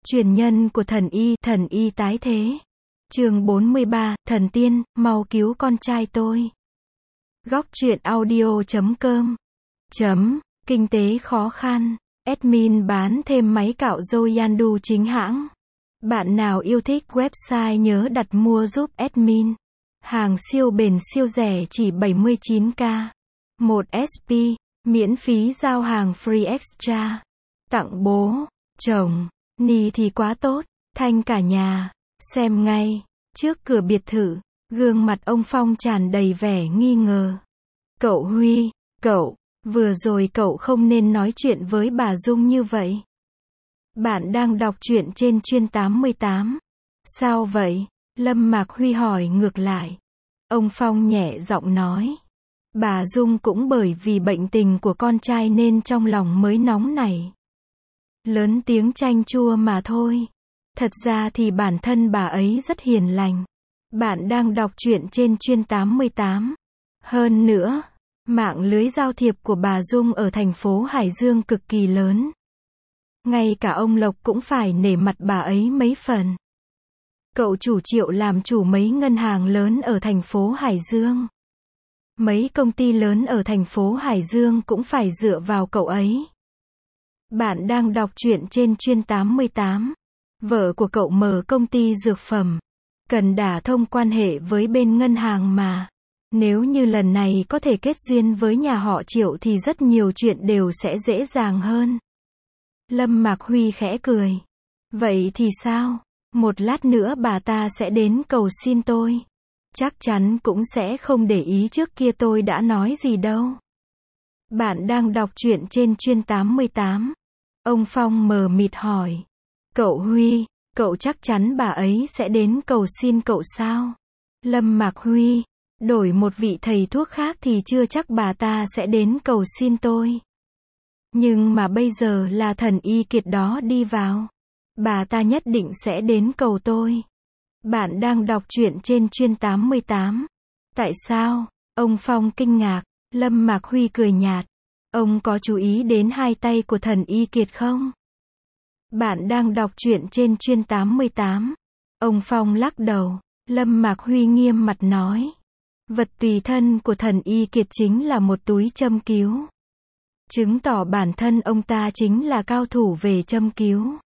Truyền nhân của thần y tái thế. Chương 43, thần tiên, mau cứu con trai tôi. Góc truyện audio.com. Kinh tế khó khăn. Admin bán thêm máy cạo râu Yandu chính hãng. Bạn nào yêu thích website nhớ đặt mua giúp admin. Hàng siêu bền siêu rẻ chỉ 79k. 1 SP, miễn phí giao hàng free extra. Tặng bố, chồng, ni thì quá tốt, thanh cả nhà. Xem ngay, trước cửa biệt thự, gương mặt ông Phong tràn đầy vẻ nghi ngờ. Cậu Huy, vừa rồi cậu không nên nói chuyện với bà Dung như vậy. Bạn đang đọc truyện trên Chuyên 88. Sao vậy? Lâm Mạc Huy hỏi ngược lại. Ông Phong nhẹ giọng nói. Bà Dung cũng bởi vì bệnh tình của con trai nên trong lòng mới nóng nảy. Lớn tiếng chanh chua mà thôi. Thật ra thì bản thân bà ấy rất hiền lành. Bạn đang đọc truyện trên Chuyên 88. Hơn nữa, mạng lưới giao thiệp của bà Dung ở thành phố Hải Dương cực kỳ lớn. Ngay cả ông Lộc cũng phải nể mặt bà ấy mấy phần. Cậu chủ Triệu làm chủ mấy ngân hàng lớn ở thành phố Hải Dương. Mấy công ty lớn ở thành phố Hải Dương cũng phải dựa vào cậu ấy. Bạn đang đọc truyện trên Chuyên 88. Vợ của cậu mở công ty dược phẩm. Cần đả thông quan hệ với bên ngân hàng mà. Nếu như lần này có thể kết duyên với nhà họ Triệu thì rất nhiều chuyện đều sẽ dễ dàng hơn. Lâm Mạc Huy khẽ cười. Vậy thì sao? Một lát nữa bà ta sẽ đến cầu xin tôi. Chắc chắn cũng sẽ không để ý trước kia tôi đã nói gì đâu. Bạn đang đọc truyện trên Chuyên 88. Ông Phong mờ mịt hỏi. Cậu Huy, cậu chắc chắn bà ấy sẽ đến cầu xin cậu sao? Lâm Mạc Huy, đổi một vị thầy thuốc khác thì chưa chắc bà ta sẽ đến cầu xin tôi. Nhưng mà bây giờ là thần y kiệt đó đi vào. Bà ta nhất định sẽ đến cầu tôi. Bạn đang đọc truyện trên Chuyên 88. Tại sao? Ông Phong kinh ngạc. Lâm Mạc Huy cười nhạt. Ông có chú ý đến hai tay của thần y kiệt không? Bạn đang đọc truyện trên Chuyên 88. Ông Phong lắc đầu. Lâm Mạc Huy nghiêm mặt nói. Vật tùy thân của thần y kiệt chính là một túi châm cứu. Chứng tỏ bản thân ông ta chính là cao thủ về châm cứu.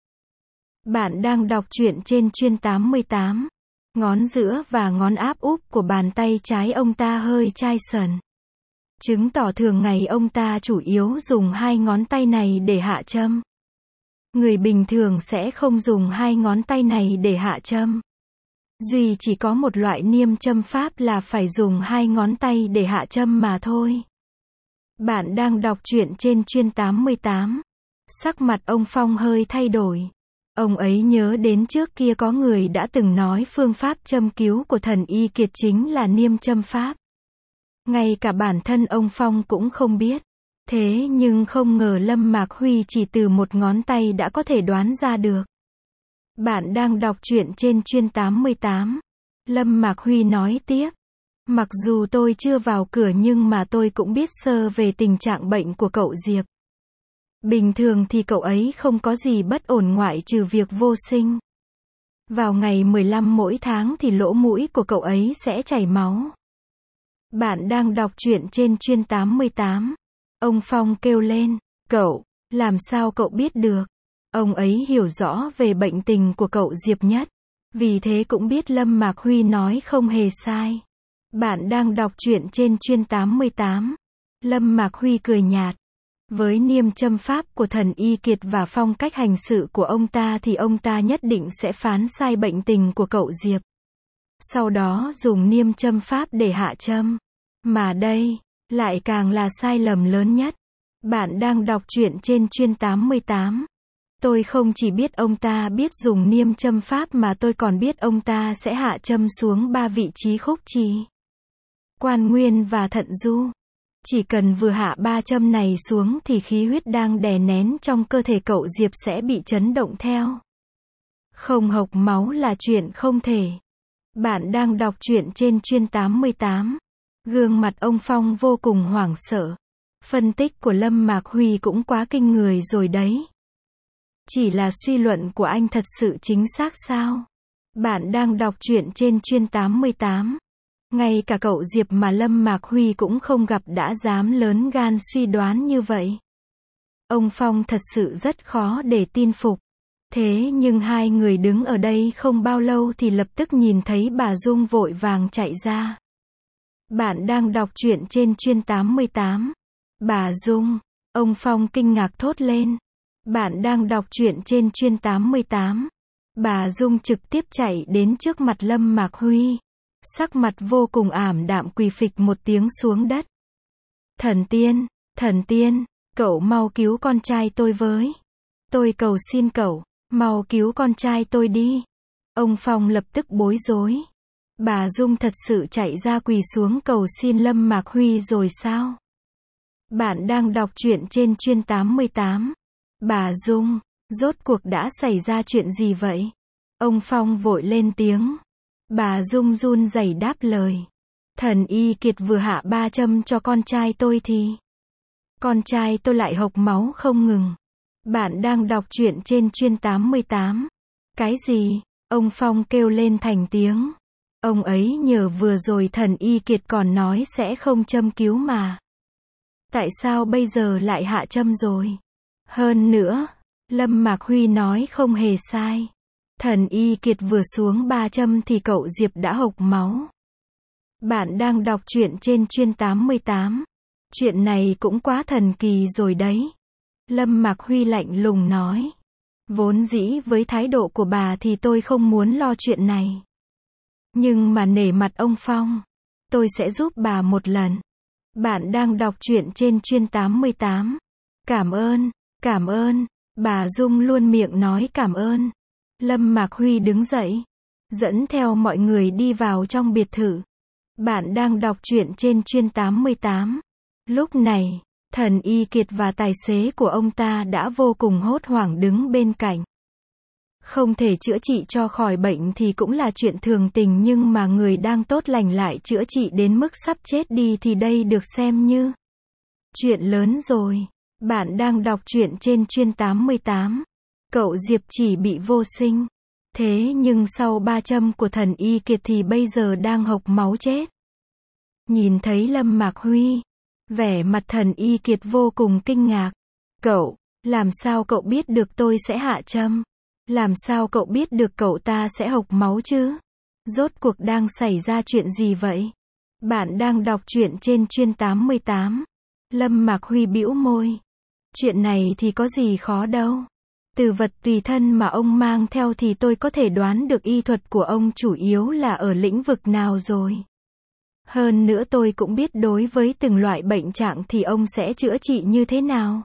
Bạn đang đọc truyện trên Chuyên 88. Ngón giữa và ngón áp úp của bàn tay trái ông ta hơi chai sần. Chứng tỏ thường ngày ông ta chủ yếu dùng hai ngón tay này để hạ châm. Người bình thường sẽ không dùng hai ngón tay này để hạ châm. Duy chỉ có một loại niêm châm pháp là phải dùng hai ngón tay để hạ châm mà thôi. Bạn đang đọc truyện trên Chuyên 88. Sắc mặt ông Phong hơi thay đổi. Ông ấy nhớ đến trước kia có người đã từng nói phương pháp châm cứu của thần y kiệt chính là niêm châm pháp. Ngay cả bản thân ông Phong cũng không biết. Thế nhưng không ngờ Lâm Mạc Huy chỉ từ một ngón tay đã có thể đoán ra được. Bạn đang đọc truyện trên Chuyên 88. Lâm Mạc Huy nói tiếp. Mặc dù tôi chưa vào cửa nhưng mà tôi cũng biết sơ về tình trạng bệnh của cậu Diệp. Bình thường thì cậu ấy không có gì bất ổn ngoại trừ việc vô sinh. Vào ngày 15 mỗi tháng thì lỗ mũi của cậu ấy sẽ chảy máu. Bạn đang đọc truyện trên Chuyên 88. Ông Phong kêu lên. Cậu, làm sao cậu biết được? Ông ấy hiểu rõ về bệnh tình của cậu Diệp nhất. Vì thế cũng biết Lâm Mạc Huy nói không hề sai. Bạn đang đọc truyện trên Chuyên 88. Lâm Mạc Huy cười nhạt. Với niêm châm pháp của thần y kiệt và phong cách hành sự của ông ta thì ông ta nhất định sẽ phán sai bệnh tình của cậu Diệp. Sau đó dùng niêm châm pháp để hạ châm. Mà đây, lại càng là sai lầm lớn nhất. Bạn đang đọc truyện trên Chuyên 88. Tôi không chỉ biết ông ta biết dùng niêm châm pháp mà tôi còn biết ông ta sẽ hạ châm xuống 3 vị trí khúc chi, quan nguyên và thận du. Chỉ cần vừa hạ 3 châm này xuống thì khí huyết đang đè nén trong cơ thể cậu Diệp sẽ bị chấn động theo. Không hộc máu là chuyện không thể. Bạn đang đọc truyện trên Chuyên 88. Gương mặt ông Phong vô cùng hoảng sợ. Phân tích của Lâm Mạc Huy cũng quá kinh người rồi đấy. Chỉ là suy luận của anh thật sự chính xác sao? Bạn đang đọc truyện trên chuyên 88. Ngay cả cậu Diệp mà Lâm Mạc Huy cũng không gặp đã dám lớn gan suy đoán như vậy. Ông Phong thật sự rất khó để tin phục. Thế nhưng hai người đứng ở đây không bao lâu thì lập tức nhìn thấy bà Dung vội vàng chạy ra. Bạn đang đọc truyện trên chuyên 88. Bà Dung, ông Phong kinh ngạc thốt lên. Bạn đang đọc truyện trên chuyên 88. Bà Dung trực tiếp chạy đến trước mặt Lâm Mạc Huy. Sắc mặt vô cùng ảm đạm quỳ phịch một tiếng xuống đất. Thần tiên, cậu mau cứu con trai tôi với. Tôi cầu xin cậu, mau cứu con trai tôi đi. Ông Phong lập tức bối rối. Bà Dung thật sự chạy ra quỳ xuống cầu xin Lâm Mạc Huy rồi sao? Bạn đang đọc truyện trên chuyên 88. Bà Dung, rốt cuộc đã xảy ra chuyện gì vậy? Ông Phong vội lên tiếng. Bà Dung run rẩy đáp lời. Thần Y Kiệt vừa hạ 3 châm cho con trai tôi thì con trai tôi lại hộc máu không ngừng. Bạn đang đọc truyện trên chuyên 88. Cái gì? Ông Phong kêu lên thành tiếng. Ông ấy nhờ vừa rồi Thần Y Kiệt còn nói sẽ không châm cứu mà. Tại sao bây giờ lại hạ châm rồi? Hơn nữa, Lâm Mạc Huy nói không hề sai. Thần Y Kiệt vừa xuống 3 châm thì cậu Diệp đã hộc máu. Bạn đang đọc truyện trên chuyên 88. Chuyện này cũng quá thần kỳ rồi đấy. Lâm Mạc Huy lạnh lùng nói. Vốn dĩ với thái độ của bà thì tôi không muốn lo chuyện này. Nhưng mà nể mặt ông Phong, tôi sẽ giúp bà một lần. Bạn đang đọc truyện trên chuyên 88. Cảm ơn. Bà Dung luôn miệng nói cảm ơn. Lâm Mạc Huy đứng dậy, dẫn theo mọi người đi vào trong biệt thự. Bạn đang đọc truyện trên chuyên 88. Lúc này, Thần Y Kiệt và tài xế của ông ta đã vô cùng hốt hoảng đứng bên cạnh. Không thể chữa trị cho khỏi bệnh thì cũng là chuyện thường tình, nhưng mà người đang tốt lành lại chữa trị đến mức sắp chết đi thì đây được xem như chuyện lớn rồi. Bạn đang đọc truyện trên chuyên 88. Cậu Diệp chỉ bị vô sinh. Thế nhưng sau 3 châm của Thần Y Kiệt thì bây giờ đang hộc máu chết. Nhìn thấy Lâm Mạc Huy, vẻ mặt Thần Y Kiệt vô cùng kinh ngạc. Cậu, làm sao cậu biết được tôi sẽ hạ châm? Làm sao cậu biết được cậu ta sẽ hộc máu chứ? Rốt cuộc đang xảy ra chuyện gì vậy? Bạn đang đọc truyện trên chuyên 88. Lâm Mạc Huy bĩu môi. Chuyện này thì có gì khó đâu. Từ vật tùy thân mà ông mang theo thì tôi có thể đoán được y thuật của ông chủ yếu là ở lĩnh vực nào rồi. Hơn nữa tôi cũng biết đối với từng loại bệnh trạng thì ông sẽ chữa trị như thế nào.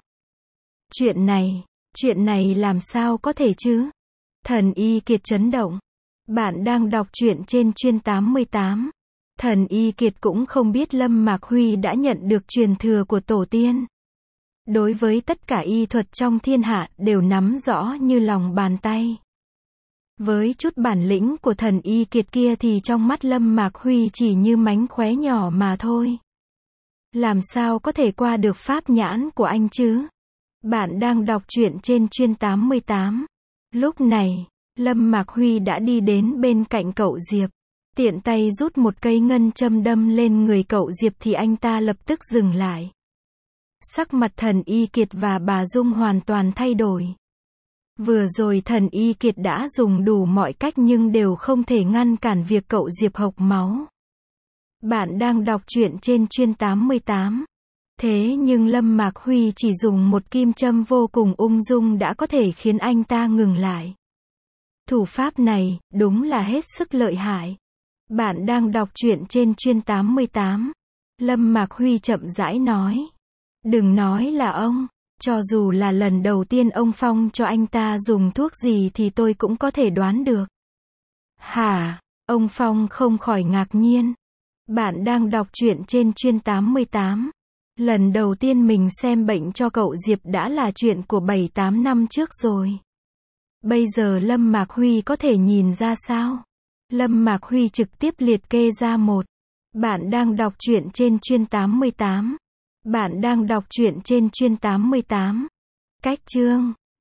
Chuyện này làm sao có thể chứ? Thần Y Kiệt chấn động. Bạn đang đọc truyện trên chuyên 88. Thần Y Kiệt cũng không biết Lâm Mạc Huy đã nhận được truyền thừa của tổ tiên. Đối với tất cả y thuật trong thiên hạ đều nắm rõ như lòng bàn tay. Với chút bản lĩnh của Thần Y Kiệt kia thì trong mắt Lâm Mạc Huy chỉ như mánh khóe nhỏ mà thôi. Làm sao có thể qua được pháp nhãn của anh chứ? Bạn đang đọc truyện trên chuyên 88. Lúc này, Lâm Mạc Huy đã đi đến bên cạnh cậu Diệp. Tiện tay rút một cây ngân châm đâm lên người cậu Diệp thì anh ta lập tức dừng lại. Sắc mặt Thần Y Kiệt và bà Dung hoàn toàn thay đổi. Vừa rồi Thần Y Kiệt đã dùng đủ mọi cách nhưng đều không thể ngăn cản việc cậu Diệp hộc máu. Bạn đang đọc truyện trên chuyên 88. Thế nhưng Lâm Mạc Huy chỉ dùng một kim châm vô cùng ung dung đã có thể khiến anh ta ngừng lại. Thủ pháp này, đúng là hết sức lợi hại. Bạn đang đọc truyện trên chuyên 88. Lâm Mạc Huy chậm rãi nói. Đừng nói là ông. Cho dù là lần đầu tiên ông Phong cho anh ta dùng thuốc gì thì tôi cũng có thể đoán được. Hả? Ông Phong không khỏi ngạc nhiên. Bạn đang đọc truyện trên chuyên 88. Lần đầu tiên mình xem bệnh cho cậu Diệp đã là chuyện của 7-8 năm trước rồi. Bây giờ Lâm Mạc Huy có thể nhìn ra sao? Lâm Mạc Huy trực tiếp liệt kê ra một. Bạn đang đọc truyện trên chuyên 88. Bạn đang đọc truyện trên chuyên 88. Cách chương